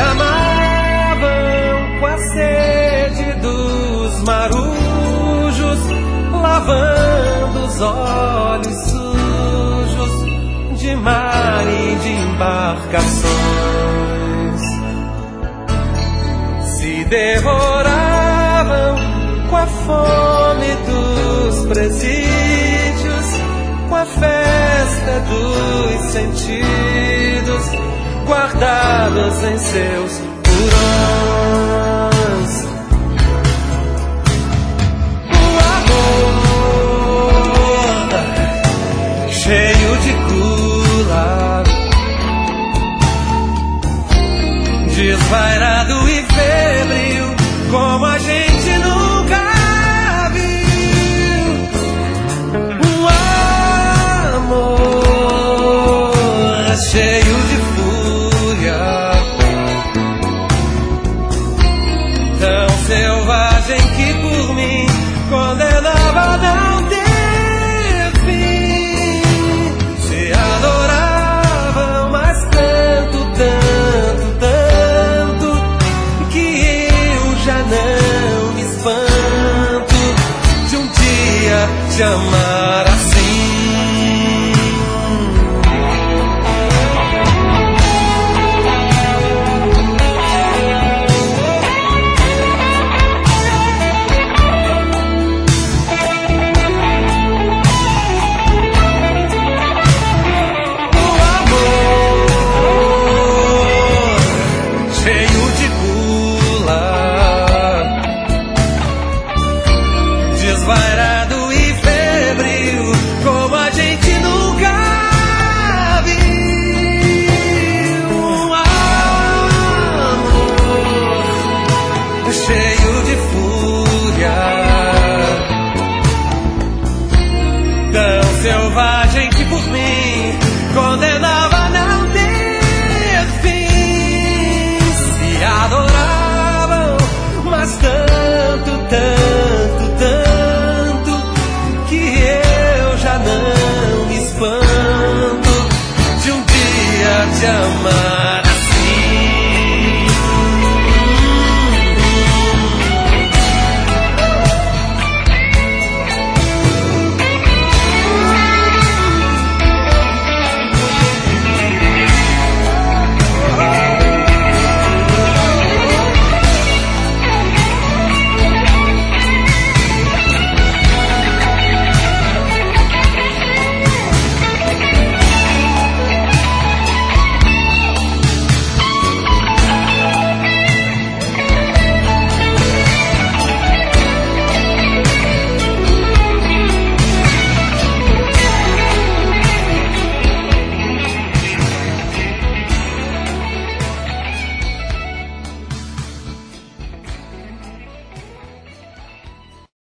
amavam com a sede dos marujos, lavando os olhos sujos de mar e de embarcações. Se devoravam com a fome dos presídios, com a festa dos sentidos, guardados em seus porões. O amor cheio de gula, desvairado e febril, como a gente nunca viu. Um amor cheio de fúria, tão selvagem que por mim condenava não ter fim. Se adoravam, mas tanto, tanto, tanto, que eu já não me espanto de um dia te amar assim. Desvairado e febril, como a gente nunca viu. Um amor cheio de fúria, tão selvagem que por mim condenava a não ter fim. Se adoravam, mas tanto, tanto, tanto, que eu já não me espanto de um dia te amar.